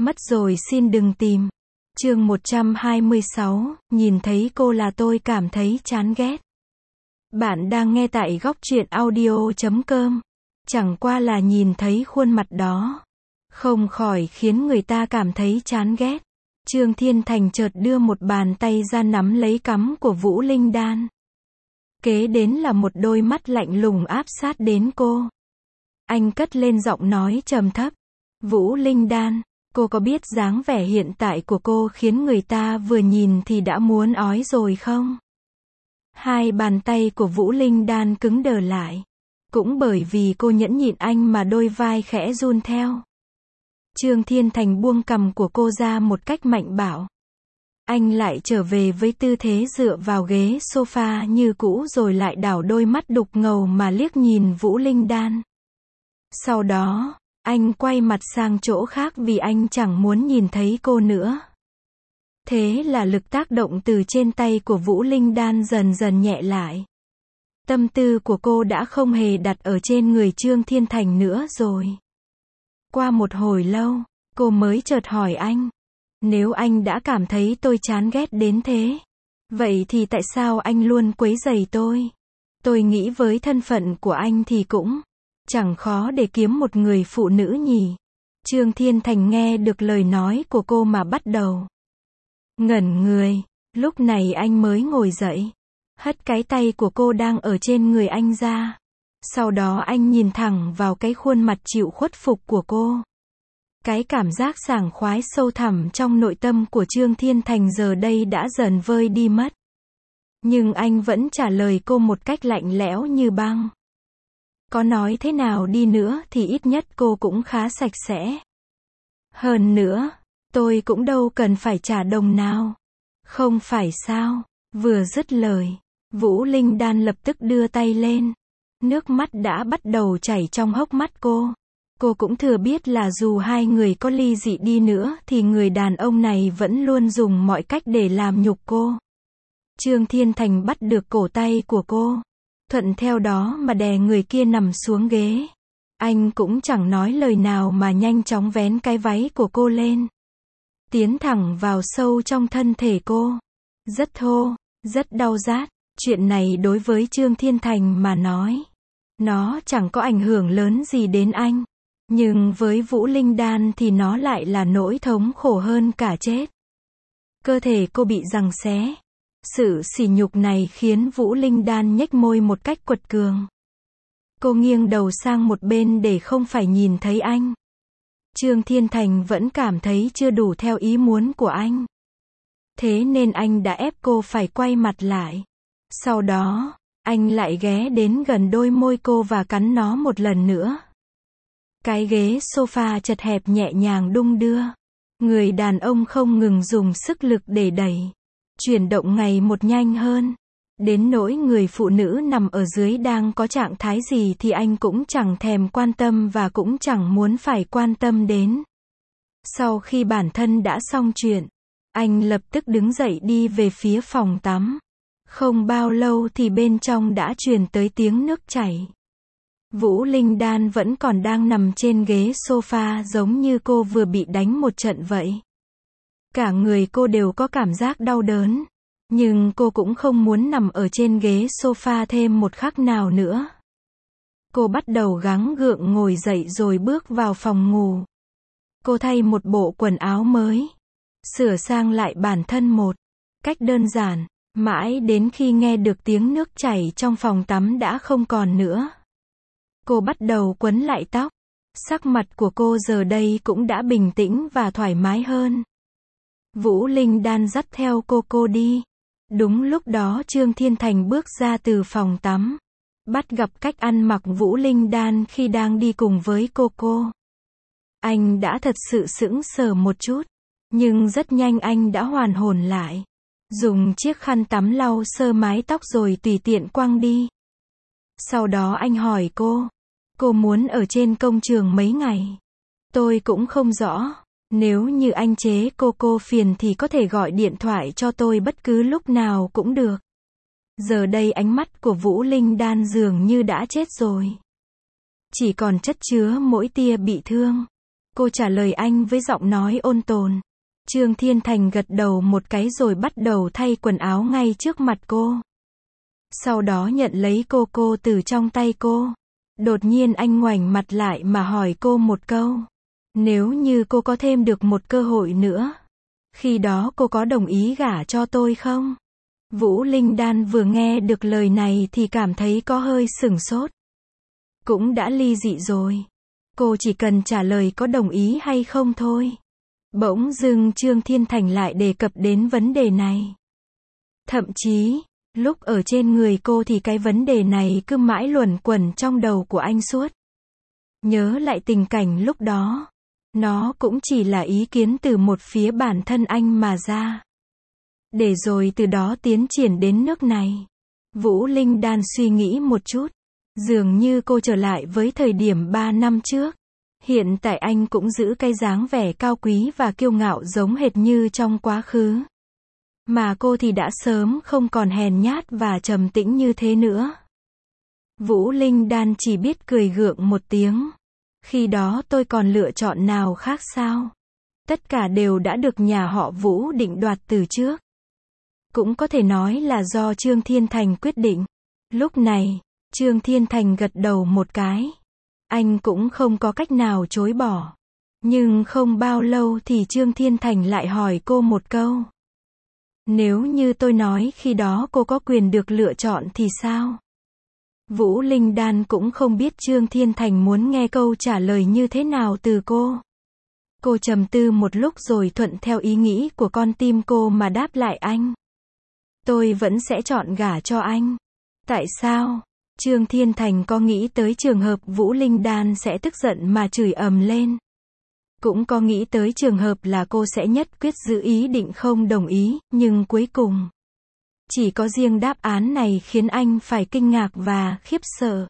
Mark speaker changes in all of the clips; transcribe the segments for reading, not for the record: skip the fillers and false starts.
Speaker 1: Mất rồi xin đừng tìm. Chương 126, nhìn thấy cô là tôi cảm thấy chán ghét. Bạn đang nghe tại góc truyện audio.com. Chẳng qua là nhìn thấy khuôn mặt đó, không khỏi khiến người ta cảm thấy chán ghét. Trương Thiên Thành chợt đưa một bàn tay ra nắm lấy cằm của Vũ Linh Đan. Kế đến là một đôi mắt lạnh lùng áp sát đến cô. Anh cất lên giọng nói trầm thấp. Vũ Linh Đan, cô có biết dáng vẻ hiện tại của cô khiến người ta vừa nhìn thì đã muốn ói rồi không? Hai bàn tay của Vũ Linh Đan cứng đờ lại. Cũng bởi vì cô nhẫn nhịn anh mà đôi vai khẽ run theo. Trương Thiên Thành buông cằm của cô ra một cách mạnh bạo. Anh lại trở về với tư thế dựa vào ghế sofa như cũ rồi lại đảo đôi mắt đục ngầu mà liếc nhìn Vũ Linh Đan. Sau đó, anh quay mặt sang chỗ khác vì anh chẳng muốn nhìn thấy cô nữa. Thế là lực tác động từ trên tay của Vũ Linh Đan dần dần nhẹ lại. Tâm tư của cô đã không hề đặt ở trên người Trương Thiên Thành nữa rồi. Qua một hồi lâu, cô mới chợt hỏi anh. Nếu anh đã cảm thấy tôi chán ghét đến thế, vậy thì tại sao anh luôn quấy rầy tôi? Tôi nghĩ với thân phận của anh thì cũng chẳng khó để kiếm một người phụ nữ nhỉ. Trương Thiên Thành nghe được lời nói của cô mà bắt đầu ngẩn người. Lúc này anh mới ngồi dậy, hất cái tay của cô đang ở trên người anh ra. Sau đó anh nhìn thẳng vào cái khuôn mặt chịu khuất phục của cô. Cái cảm giác sảng khoái sâu thẳm trong nội tâm của Trương Thiên Thành giờ đây đã dần vơi đi mất. Nhưng anh vẫn trả lời cô một cách lạnh lẽo như băng. Có nói thế nào đi nữa thì ít nhất cô cũng khá sạch sẽ. Hơn nữa, tôi cũng đâu cần phải trả đồng nào. Không phải sao? Vừa dứt lời, Vũ Linh Đan lập tức đưa tay lên. Nước mắt đã bắt đầu chảy trong hốc mắt cô. Cô cũng thừa biết là dù hai người có ly dị đi nữa thì người đàn ông này vẫn luôn dùng mọi cách để làm nhục cô. Trương Thiên Thành bắt được cổ tay của cô, thuận theo đó mà đè người kia nằm xuống ghế. Anh cũng chẳng nói lời nào mà nhanh chóng vén cái váy của cô lên, tiến thẳng vào sâu trong thân thể cô. Rất thô, rất đau rát. Chuyện này đối với Trương Thiên Thành mà nói, nó chẳng có ảnh hưởng lớn gì đến anh. Nhưng với Vũ Linh Đan thì nó lại là nỗi thống khổ hơn cả chết. Cơ thể cô bị giằng xé. Sự sỉ nhục này khiến Vũ Linh Đan nhếch môi một cách quật cường. Cô nghiêng đầu sang một bên để không phải nhìn thấy anh. Trương Thiên Thành vẫn cảm thấy chưa đủ theo ý muốn của anh. Thế nên anh đã ép cô phải quay mặt lại. Sau đó, anh lại ghé đến gần đôi môi cô và cắn nó một lần nữa. Cái ghế sofa chật hẹp nhẹ nhàng đung đưa. Người đàn ông không ngừng dùng sức lực để đẩy, chuyển động ngày một nhanh hơn. Đến nỗi người phụ nữ nằm ở dưới đang có trạng thái gì thì anh cũng chẳng thèm quan tâm và cũng chẳng muốn phải quan tâm đến. Sau khi bản thân đã xong chuyện, anh lập tức đứng dậy đi về phía phòng tắm. Không bao lâu thì bên trong đã truyền tới tiếng nước chảy. Vũ Linh Đan vẫn còn đang nằm trên ghế sofa giống như cô vừa bị đánh một trận vậy. Cả người cô đều có cảm giác đau đớn. Nhưng cô cũng không muốn nằm ở trên ghế sofa thêm một khắc nào nữa. Cô bắt đầu gắng gượng ngồi dậy rồi bước vào phòng ngủ. Cô thay một bộ quần áo mới, sửa sang lại bản thân một cách đơn giản, mãi đến khi nghe được tiếng nước chảy trong phòng tắm đã không còn nữa. Cô bắt đầu quấn lại tóc. Sắc mặt của cô giờ đây cũng đã bình tĩnh và thoải mái hơn. Vũ Linh Đan dắt theo cô đi. Đúng lúc đó Trương Thiên Thành bước ra từ phòng tắm. Bắt gặp cách ăn mặc Vũ Linh Đan khi đang đi cùng với cô. Anh đã thật sự sững sờ một chút. Nhưng rất nhanh anh đã hoàn hồn lại. Dùng chiếc khăn tắm lau sơ mái tóc rồi tùy tiện quăng đi. Sau đó anh hỏi cô muốn ở trên công trường mấy ngày? Tôi cũng không rõ. Nếu như anh chế cô phiền thì có thể gọi điện thoại cho tôi bất cứ lúc nào cũng được. Giờ đây ánh mắt của Vũ Linh Đan dường như đã chết rồi. Chỉ còn chất chứa mỗi tia bị thương. Cô trả lời anh với giọng nói ôn tồn. Trương Thiên Thành gật đầu một cái rồi bắt đầu thay quần áo ngay trước mặt cô. Sau đó nhận lấy cô từ trong tay cô. Đột nhiên anh ngoảnh mặt lại mà hỏi cô một câu. Nếu như cô có thêm được một cơ hội nữa, khi đó cô có đồng ý gả cho tôi không? Vũ Linh Đan vừa nghe được lời này thì cảm thấy có hơi sửng sốt. Cũng đã ly dị rồi. Cô chỉ cần trả lời có đồng ý hay không thôi. Bỗng dưng Trương Thiên Thành lại đề cập đến vấn đề này. Thậm chí, lúc ở trên người cô thì cái vấn đề này cứ mãi luẩn quẩn trong đầu của anh suốt. Nhớ lại tình cảnh lúc đó, nó cũng chỉ là ý kiến từ một phía bản thân anh mà ra. Để rồi từ đó tiến triển đến nước này. Vũ Linh Đan suy nghĩ một chút. Dường như cô trở lại với thời điểm 3 năm trước. Hiện tại anh cũng giữ cái dáng vẻ cao quý và kiêu ngạo giống hệt như trong quá khứ. Mà cô thì đã sớm không còn hèn nhát và trầm tĩnh như thế nữa. Vũ Linh Đan chỉ biết cười gượng một tiếng. Khi đó tôi còn lựa chọn nào khác sao? Tất cả đều đã được nhà họ Vũ định đoạt từ trước. Cũng có thể nói là do Trương Thiên Thành quyết định. Lúc này, Trương Thiên Thành gật đầu một cái. Anh cũng không có cách nào chối bỏ. Nhưng không bao lâu thì Trương Thiên Thành lại hỏi cô một câu. Nếu như tôi nói khi đó cô có quyền được lựa chọn thì sao? Vũ Linh Đan cũng không biết Trương Thiên Thành muốn nghe câu trả lời như thế nào từ cô. Cô trầm tư một lúc rồi thuận theo ý nghĩ của con tim cô mà đáp lại anh. Tôi vẫn sẽ chọn gả cho anh. Tại sao? Trương Thiên Thành có nghĩ tới trường hợp Vũ Linh Đan sẽ tức giận mà chửi ầm lên. Cũng có nghĩ tới trường hợp là cô sẽ nhất quyết giữ ý định không đồng ý, nhưng cuối cùng, chỉ có riêng đáp án này khiến anh phải kinh ngạc và khiếp sợ.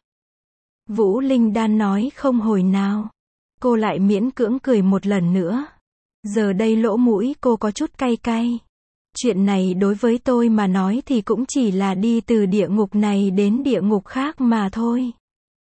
Speaker 1: Vũ Linh Đan nói không hồi nào. Cô lại miễn cưỡng cười một lần nữa. Giờ đây lỗ mũi cô có chút cay cay. Chuyện này đối với tôi mà nói thì cũng chỉ là đi từ địa ngục này đến địa ngục khác mà thôi.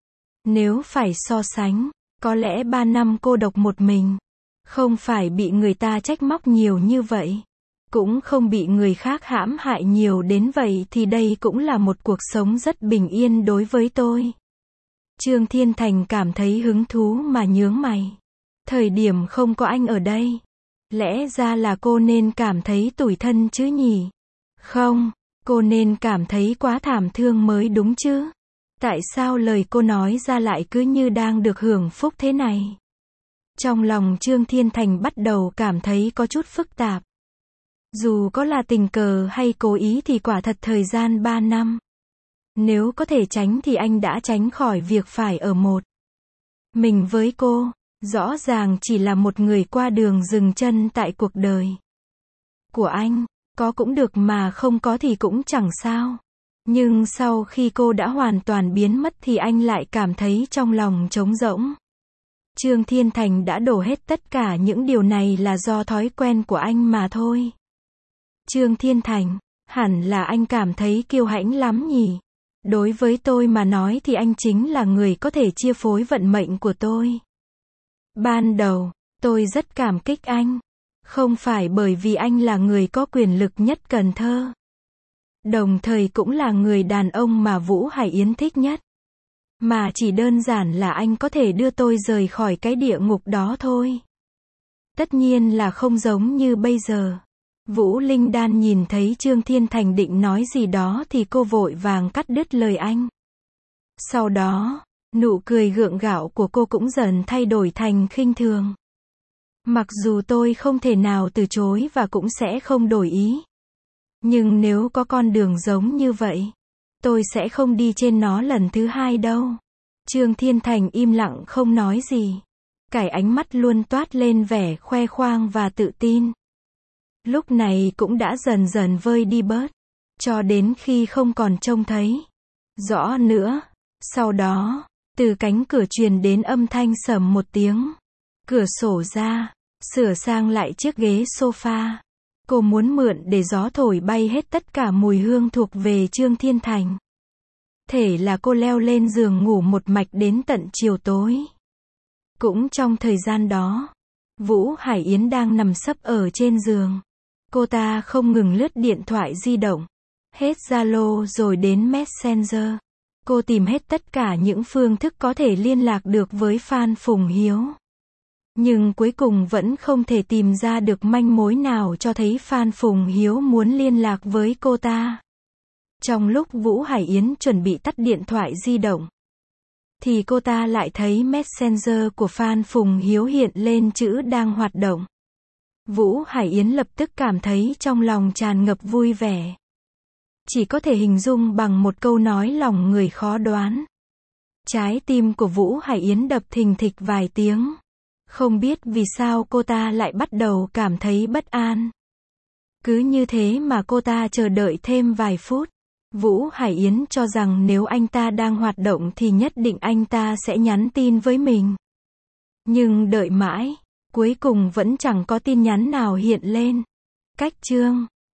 Speaker 1: Nếu phải so sánh, có lẽ 3 năm cô độc một mình, không phải bị người ta trách móc nhiều như vậy, cũng không bị người khác hãm hại nhiều đến vậy thì đây cũng là một cuộc sống rất bình yên đối với tôi. Trương Thiên Thành cảm thấy hứng thú mà nhướng mày. Thời điểm không có anh ở đây, lẽ ra là cô nên cảm thấy tủi thân chứ nhỉ? Không, cô nên cảm thấy quá thảm thương mới đúng chứ. Tại sao lời cô nói ra lại cứ như đang được hưởng phúc thế này? Trong lòng Trương Thiên Thành bắt đầu cảm thấy có chút phức tạp. Dù có là tình cờ hay cố ý thì quả thật thời gian 3 năm. Nếu có thể tránh thì anh đã tránh khỏi việc phải ở một mình với cô. Rõ ràng chỉ là một người qua đường dừng chân tại cuộc đời của anh. Có cũng được mà không có thì cũng chẳng sao. Nhưng sau khi cô đã hoàn toàn biến mất thì anh lại cảm thấy trong lòng trống rỗng. Trương Thiên Thành đã đổ hết tất cả những điều này là do thói quen của anh mà thôi. Trương Thiên Thành, hẳn là anh cảm thấy kiêu hãnh lắm nhỉ? Đối với tôi mà nói thì anh chính là người có thể chi phối vận mệnh của tôi. Ban đầu, tôi rất cảm kích anh. Không phải bởi vì anh là người có quyền lực nhất Cần Thơ. Đồng thời cũng là người đàn ông mà Vũ Hải Yến thích nhất. Mà chỉ đơn giản là anh có thể đưa tôi rời khỏi cái địa ngục đó thôi. Tất nhiên là không giống như bây giờ. Vũ Linh Đan nhìn thấy Trương Thiên Thành định nói gì đó thì cô vội vàng cắt đứt lời anh. Sau đó, nụ cười gượng gạo của cô cũng dần thay đổi thành khinh thường. Mặc dù tôi không thể nào từ chối và cũng sẽ không đổi ý. Nhưng nếu có con đường giống như vậy, tôi sẽ không đi trên nó lần thứ hai đâu. Trương Thiên Thành im lặng không nói gì. Cái ánh mắt luôn toát lên vẻ khoe khoang và tự tin. Lúc này cũng đã dần dần vơi đi bớt. Cho đến khi không còn trông thấy rõ nữa. Sau đó, từ cánh cửa truyền đến âm thanh sầm một tiếng. Cửa sổ ra, sửa sang lại chiếc ghế sofa. Cô muốn mượn để gió thổi bay hết tất cả mùi hương thuộc về Trương Thiên Thành. Thể là cô leo lên giường ngủ một mạch đến tận chiều tối. Cũng trong thời gian đó, Vũ Hải Yến đang nằm sấp ở trên giường. Cô ta không ngừng lướt điện thoại di động. Hết Zalo rồi đến Messenger. Cô tìm hết tất cả những phương thức có thể liên lạc được với Phan Phùng Hiếu. Nhưng cuối cùng vẫn không thể tìm ra được manh mối nào cho thấy Phan Phùng Hiếu muốn liên lạc với cô ta. Trong lúc Vũ Hải Yến chuẩn bị tắt điện thoại di động, thì cô ta lại thấy Messenger của Phan Phùng Hiếu hiện lên chữ đang hoạt động. Vũ Hải Yến lập tức cảm thấy trong lòng tràn ngập vui vẻ. Chỉ có thể hình dung bằng một câu nói lòng người khó đoán. Trái tim của Vũ Hải Yến đập thình thịch vài tiếng. Không biết vì sao cô ta lại bắt đầu cảm thấy bất an. Cứ như thế mà cô ta chờ đợi thêm vài phút. Vũ Hải Yến cho rằng nếu anh ta đang hoạt động thì nhất định anh ta sẽ nhắn tin với mình. Nhưng đợi mãi, cuối cùng vẫn chẳng có tin nhắn nào hiện lên. Cách chương